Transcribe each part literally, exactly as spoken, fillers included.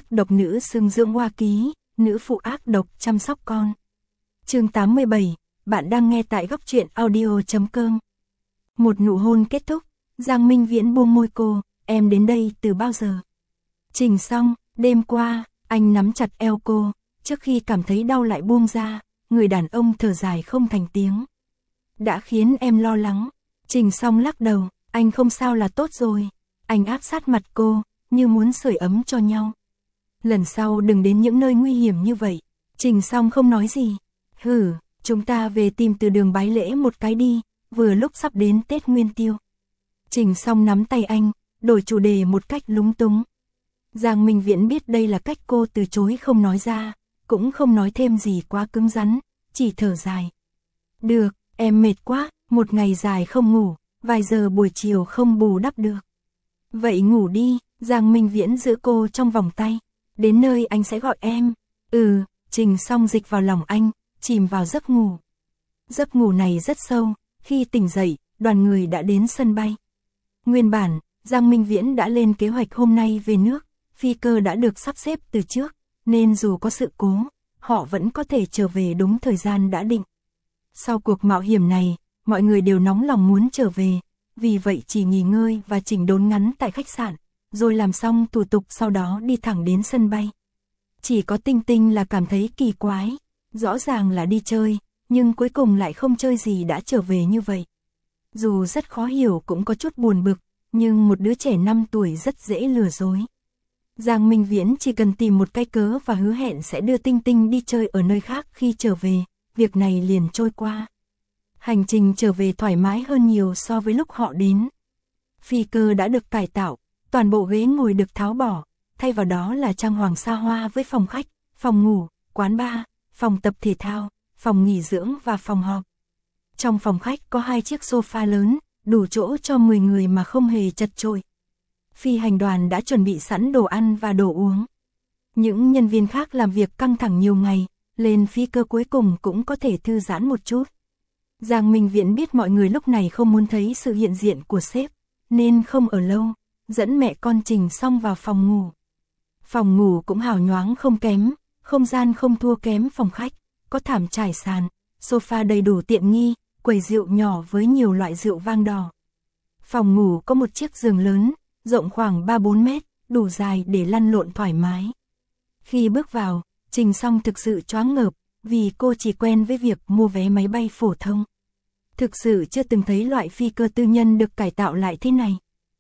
độc nữ xưng dưỡng hoa ký, nữ phụ ác độc chăm sóc con. Chương tám mươi bảy, bạn đang nghe tại góc truyện audio chấm com. Một nụ hôn kết thúc, Giang Minh Viễn buông môi cô, em đến đây từ bao giờ? Trình xong, đêm qua, anh nắm chặt eo cô, trước khi cảm thấy đau lại buông ra, người đàn ông thở dài không thành tiếng. Đã khiến em lo lắng. Trình xong lắc đầu, anh không sao là tốt rồi. Anh áp sát mặt cô, như muốn sưởi ấm cho nhau. Lần sau đừng đến những nơi nguy hiểm như vậy. Trình xong không nói gì. Hử, chúng ta về tìm từ đường bái lễ một cái đi, vừa lúc sắp đến Tết Nguyên Tiêu. Trình xong nắm tay anh, đổi chủ đề một cách lúng túng. Giang Minh Viễn biết đây là cách cô từ chối không nói ra, cũng không nói thêm gì quá cứng rắn, chỉ thở dài. Được, em mệt quá, một ngày dài không ngủ, vài giờ buổi chiều không bù đắp được. Vậy ngủ đi, Giang Minh Viễn giữ cô trong vòng tay, đến nơi anh sẽ gọi em. Ừ, Trình xong dịch vào lòng anh, chìm vào giấc ngủ. Giấc ngủ này rất sâu, khi tỉnh dậy, đoàn người đã đến sân bay. Nguyên bản, Giang Minh Viễn đã lên kế hoạch hôm nay về nước, phi cơ đã được sắp xếp từ trước, nên dù có sự cố, họ vẫn có thể trở về đúng thời gian đã định. Sau cuộc mạo hiểm này, mọi người đều nóng lòng muốn trở về, vì vậy chỉ nghỉ ngơi và chỉnh đốn ngắn tại khách sạn, rồi làm xong thủ tục sau đó đi thẳng đến sân bay. Chỉ có Tinh Tinh là cảm thấy kỳ quái, rõ ràng là đi chơi, nhưng cuối cùng lại không chơi gì đã trở về như vậy. Dù rất khó hiểu cũng có chút buồn bực, nhưng một đứa trẻ năm tuổi rất dễ lừa dối. Giang Minh Viễn chỉ cần tìm một cái cớ và hứa hẹn sẽ đưa Tinh Tinh đi chơi ở nơi khác khi trở về, việc này liền trôi qua. Hành trình trở về thoải mái hơn nhiều so với lúc họ đến. Phi cơ đã được cải tạo, toàn bộ ghế ngồi được tháo bỏ, thay vào đó là trang hoàng xa hoa với phòng khách, phòng ngủ, quán bar, phòng tập thể thao, phòng nghỉ dưỡng và phòng họp. Trong phòng khách có hai chiếc sofa lớn, đủ chỗ cho mười người mà không hề chật chội. Phi hành đoàn đã chuẩn bị sẵn đồ ăn và đồ uống. Những nhân viên khác làm việc căng thẳng nhiều ngày, lên phi cơ cuối cùng cũng có thể thư giãn một chút. Giang Minh Viễn biết mọi người lúc này không muốn thấy sự hiện diện của sếp, nên không ở lâu, dẫn mẹ con Trình xong vào phòng ngủ. Phòng ngủ cũng hào nhoáng không kém, không gian không thua kém phòng khách, có thảm trải sàn, sofa đầy đủ tiện nghi, quầy rượu nhỏ với nhiều loại rượu vang đỏ. Phòng ngủ có một chiếc giường lớn, rộng khoảng ba bốn mét, đủ dài để lăn lộn thoải mái. Khi bước vào, Trình xong thực sự choáng ngợp, vì cô chỉ quen với việc mua vé máy bay phổ thông. Thực sự chưa từng thấy loại phi cơ tư nhân được cải tạo lại thế này.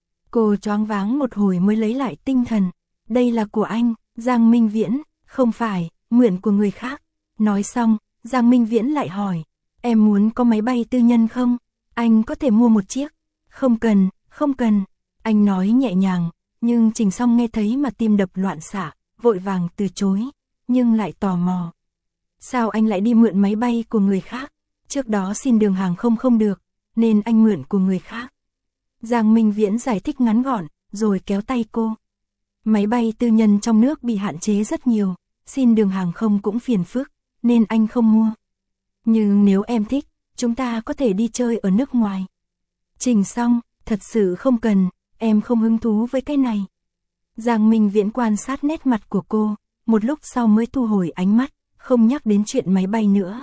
Cô choáng váng một hồi mới lấy lại tinh thần. Đây là của anh, Giang Minh Viễn, không phải, mượn của người khác. Nói xong, Giang Minh Viễn lại hỏi, em muốn có máy bay tư nhân không? Anh có thể mua một chiếc. Không cần, không cần. Anh nói nhẹ nhàng, nhưng Trình xong nghe thấy mà tim đập loạn xạ, vội vàng từ chối, nhưng lại tò mò. Sao anh lại đi mượn máy bay của người khác? Trước đó xin đường hàng không không được, nên anh mượn của người khác. Giang Minh Viễn giải thích ngắn gọn, rồi kéo tay cô. Máy bay tư nhân trong nước bị hạn chế rất nhiều, xin đường hàng không cũng phiền phức, nên anh không mua. Nhưng nếu em thích, chúng ta có thể đi chơi ở nước ngoài. Trình xong, thật sự không cần, em không hứng thú với cái này. Giang Minh Viễn quan sát nét mặt của cô, một lúc sau mới thu hồi ánh mắt, không nhắc đến chuyện máy bay nữa.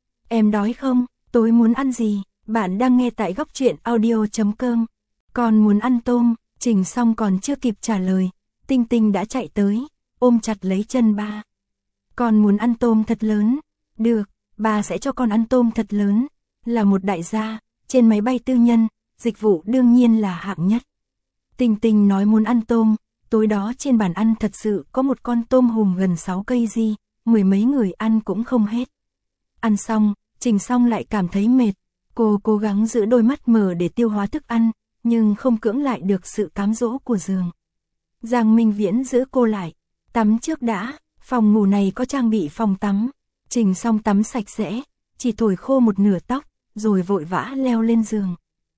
Em đói không? Tối muốn ăn gì? Bạn đang nghe tại góc truyện audio chấm com. Con muốn ăn tôm. Trình xong còn chưa kịp trả lời, Tinh Tinh đã chạy tới, ôm chặt lấy chân ba. Con muốn ăn tôm thật lớn. Được, ba sẽ cho con ăn tôm thật lớn. Là một đại gia, trên máy bay tư nhân, dịch vụ đương nhiên là hạng nhất. Tinh Tinh nói muốn ăn tôm, tối đó trên bàn ăn thật sự có một con tôm hùm gần sáu cây gì, mười mấy người ăn cũng không hết. Ăn xong, Trình xong lại cảm thấy mệt, cô cố gắng giữ đôi mắt mở để tiêu hóa thức ăn, nhưng không cưỡng lại được sự cám dỗ của giường. Giang Minh Viễn giữ cô lại, tắm trước đã, phòng ngủ này có trang bị phòng tắm. Trình xong tắm sạch sẽ, chỉ thổi khô một nửa tóc, rồi vội vã leo lên giường.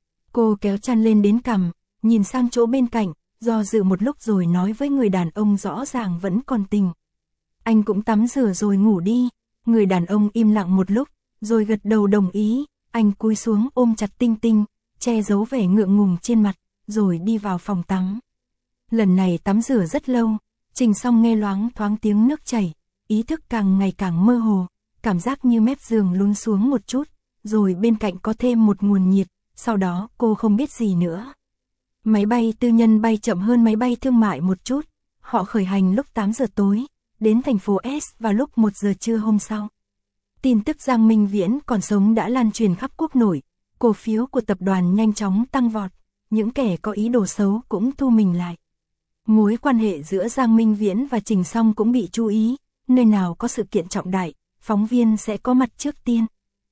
Cô kéo chăn lên đến cằm, nhìn sang chỗ bên cạnh, do dự một lúc rồi nói với người đàn ông rõ ràng vẫn còn tình. Anh cũng tắm rửa rồi ngủ đi. Người đàn ông im lặng một lúc, rồi gật đầu đồng ý. Anh cúi xuống ôm chặt Tinh Tinh, che giấu vẻ ngượng ngùng trên mặt, rồi đi vào phòng tắm. Lần này tắm rửa rất lâu, Trình Song nghe loáng thoáng tiếng nước chảy, ý thức càng ngày càng mơ hồ, cảm giác như mép giường lún xuống một chút, rồi bên cạnh có thêm một nguồn nhiệt, sau đó cô không biết gì nữa. Máy bay tư nhân bay chậm hơn máy bay thương mại một chút, họ khởi hành lúc tám giờ tối, đến thành phố S vào lúc một giờ trưa hôm sau. Tin tức Giang Minh Viễn còn sống đã lan truyền khắp quốc nội, cổ phiếu của tập đoàn nhanh chóng tăng vọt, những kẻ có ý đồ xấu cũng thu mình lại. Mối quan hệ giữa Giang Minh Viễn và Trình Song cũng bị chú ý, nơi nào có sự kiện trọng đại, phóng viên sẽ có mặt trước tiên.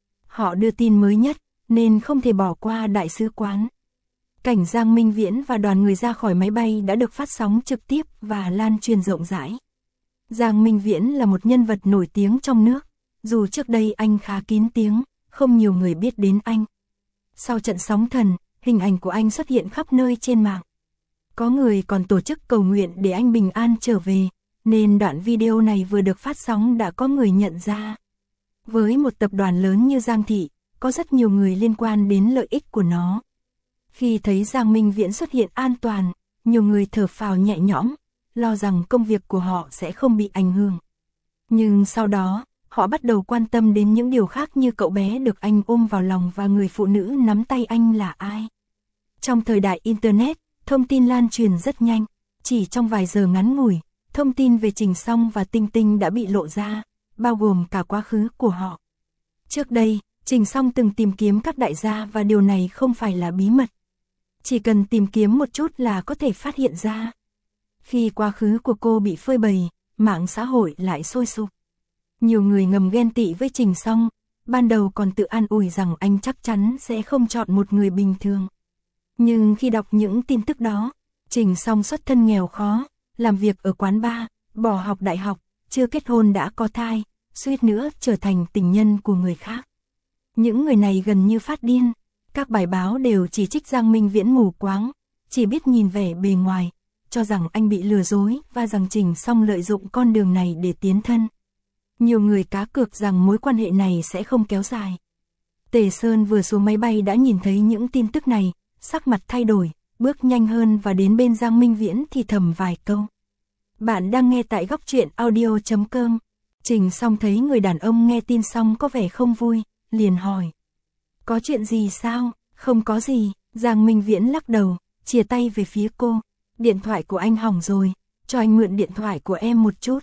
Họ đưa tin mới nhất, nên không thể bỏ qua đại sứ quán. Cảnh Giang Minh Viễn và đoàn người ra khỏi máy bay đã được phát sóng trực tiếp và lan truyền rộng rãi. Giang Minh Viễn là một nhân vật nổi tiếng trong nước, dù trước đây anh khá kín tiếng, không nhiều người biết đến anh. Sau trận sóng thần, hình ảnh của anh xuất hiện khắp nơi trên mạng. Có người còn tổ chức cầu nguyện để anh bình an trở về, nên đoạn video này vừa được phát sóng đã có người nhận ra. Với một tập đoàn lớn như Giang Thị, có rất nhiều người liên quan đến lợi ích của nó. Khi thấy Giang Minh Viễn xuất hiện an toàn, nhiều người thở phào nhẹ nhõm, lo rằng công việc của họ sẽ không bị ảnh hưởng. Nhưng sau đó, họ bắt đầu quan tâm đến những điều khác như cậu bé được anh ôm vào lòng và người phụ nữ nắm tay anh là ai. Trong thời đại Internet, thông tin lan truyền rất nhanh, chỉ trong vài giờ ngắn ngủi, thông tin về Trình Song và Tinh Tinh đã bị lộ ra, bao gồm cả quá khứ của họ. Trước đây, Trình Song từng tìm kiếm các đại gia và điều này không phải là bí mật. Chỉ cần tìm kiếm một chút là có thể phát hiện ra. Khi quá khứ của cô bị phơi bày, mạng xã hội lại sôi sục. Nhiều người ngầm ghen tị với Trình Song, ban đầu còn tự an ủi rằng anh chắc chắn sẽ không chọn một người bình thường. Nhưng khi đọc những tin tức đó, Trình Song xuất thân nghèo khó, làm việc ở quán bar, bỏ học đại học, chưa kết hôn đã có thai, suýt nữa trở thành tình nhân của người khác. Những người này gần như phát điên, các bài báo đều chỉ trích Giang Minh Viễn mù quáng, chỉ biết nhìn vẻ bề ngoài, cho rằng anh bị lừa dối và rằng Trình Song lợi dụng con đường này để tiến thân. Nhiều người cá cược rằng mối quan hệ này sẽ không kéo dài. Tề Sơn vừa xuống máy bay đã nhìn thấy những tin tức này, sắc mặt thay đổi, bước nhanh hơn và đến bên Giang Minh Viễn thì thầm vài câu. Bạn đang nghe tại góc truyện audio chấm com. Trình Song thấy người đàn ông nghe tin xong có vẻ không vui, liền hỏi. Có chuyện gì sao? Không có gì, Giang Minh Viễn lắc đầu, chìa tay về phía cô. Điện thoại của anh hỏng rồi, cho anh mượn điện thoại của em một chút.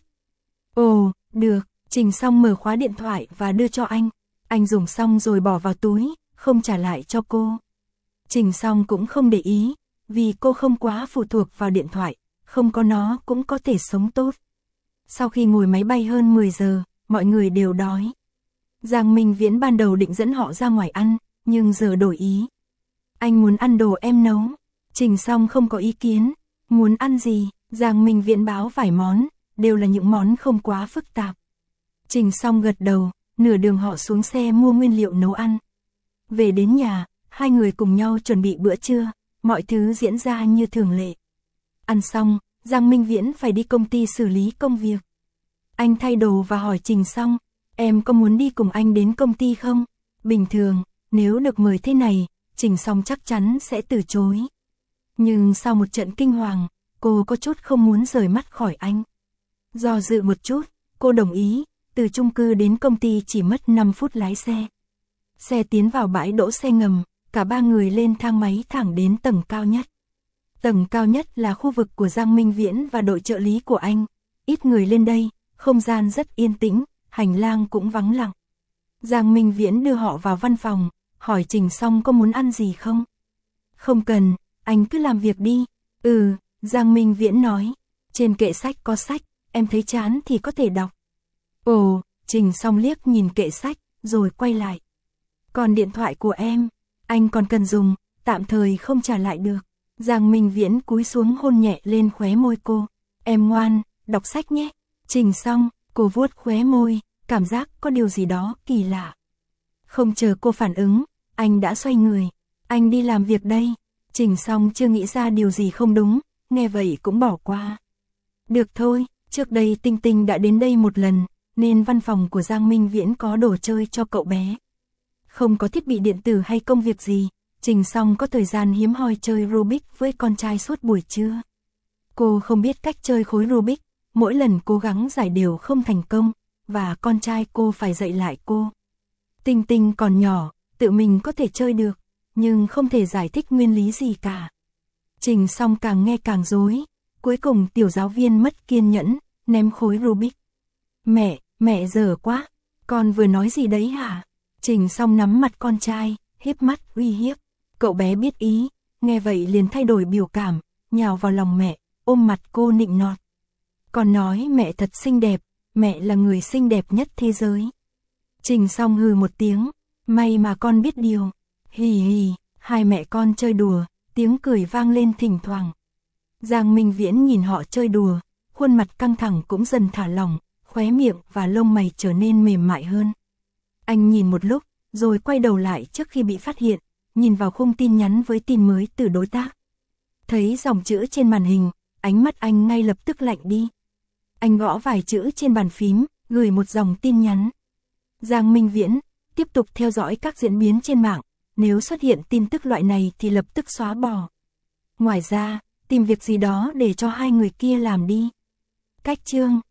Ồ, được, Trình Song mở khóa điện thoại và đưa cho anh. Anh dùng xong rồi bỏ vào túi, không trả lại cho cô. Trình Song cũng không để ý, vì cô không quá phụ thuộc vào điện thoại, không có nó cũng có thể sống tốt. Sau khi ngồi máy bay hơn mười giờ, mọi người đều đói. Giang Minh Viễn ban đầu định dẫn họ ra ngoài ăn, nhưng giờ đổi ý. Anh muốn ăn đồ em nấu. Trình Song không có ý kiến. Muốn ăn gì? Giang Minh Viễn báo vài món, đều là những món không quá phức tạp. Trình Song gật đầu, nửa đường họ xuống xe mua nguyên liệu nấu ăn. Về đến nhà, hai người cùng nhau chuẩn bị bữa trưa, mọi thứ diễn ra như thường lệ. Ăn xong, Giang Minh Viễn phải đi công ty xử lý công việc. Anh thay đồ và hỏi Trình Song, em có muốn đi cùng anh đến công ty không? Bình thường, nếu được mời thế này, Trình Song chắc chắn sẽ từ chối. Nhưng sau một trận kinh hoàng, cô có chút không muốn rời mắt khỏi anh. Do dự một chút, cô đồng ý, từ chung cư đến công ty chỉ mất năm phút lái xe. Xe tiến vào bãi đỗ xe ngầm, cả ba người lên thang máy thẳng đến tầng cao nhất. Tầng cao nhất là khu vực của Giang Minh Viễn và đội trợ lý của anh. Ít người lên đây, không gian rất yên tĩnh, hành lang cũng vắng lặng. Giang Minh Viễn đưa họ vào văn phòng, hỏi Trình Song có muốn ăn gì không? Không cần, anh cứ làm việc đi. Ừ, Giang Minh Viễn nói, trên kệ sách có sách, em thấy chán thì có thể đọc. Ồ, Trình Song liếc nhìn kệ sách, rồi quay lại. Còn điện thoại của em, anh còn cần dùng, tạm thời không trả lại được. Giang Minh Viễn cúi xuống hôn nhẹ lên khóe môi cô. Em ngoan, đọc sách nhé. Trình Song, cô vuốt khóe môi, cảm giác có điều gì đó kỳ lạ. Không chờ cô phản ứng, anh đã xoay người. Anh đi làm việc đây. Trình Song chưa nghĩ ra điều gì không đúng, nghe vậy cũng bỏ qua. Được thôi, trước đây Tinh Tinh đã đến đây một lần, nên văn phòng của Giang Minh Viễn có đồ chơi cho cậu bé. Không có thiết bị điện tử hay công việc gì, Trình Song có thời gian hiếm hoi chơi Rubik với con trai suốt buổi trưa. Cô không biết cách chơi khối Rubik, mỗi lần cố gắng giải đều không thành công, và con trai cô phải dạy lại cô. Tinh Tinh còn nhỏ, tự mình có thể chơi được, nhưng không thể giải thích nguyên lý gì cả. Trình Song càng nghe càng rối, cuối cùng tiểu giáo viên mất kiên nhẫn, ném khối Rubik. Mẹ, mẹ dở quá, con vừa nói gì đấy hả? Trình Song nắm mặt con trai, híp mắt uy hiếp. Cậu bé biết ý, nghe vậy liền thay đổi biểu cảm, nhào vào lòng mẹ, ôm mặt cô nịnh nọt. Con nói mẹ thật xinh đẹp, mẹ là người xinh đẹp nhất thế giới. Trình Song hừ một tiếng, may mà con biết điều. Hì hì, hai mẹ con chơi đùa, tiếng cười vang lên thỉnh thoảng. Giang Minh Viễn nhìn họ chơi đùa, khuôn mặt căng thẳng cũng dần thả lỏng, khóe miệng và lông mày trở nên mềm mại hơn. Anh nhìn một lúc, rồi quay đầu lại trước khi bị phát hiện, nhìn vào khung tin nhắn với tin mới từ đối tác. Thấy dòng chữ trên màn hình, ánh mắt anh ngay lập tức lạnh đi. Anh gõ vài chữ trên bàn phím, gửi một dòng tin nhắn. Giang Minh Viễn, tiếp tục theo dõi các diễn biến trên mạng, nếu xuất hiện tin tức loại này thì lập tức xóa bỏ. Ngoài ra, tìm việc gì đó để cho hai người kia làm đi. Cách chương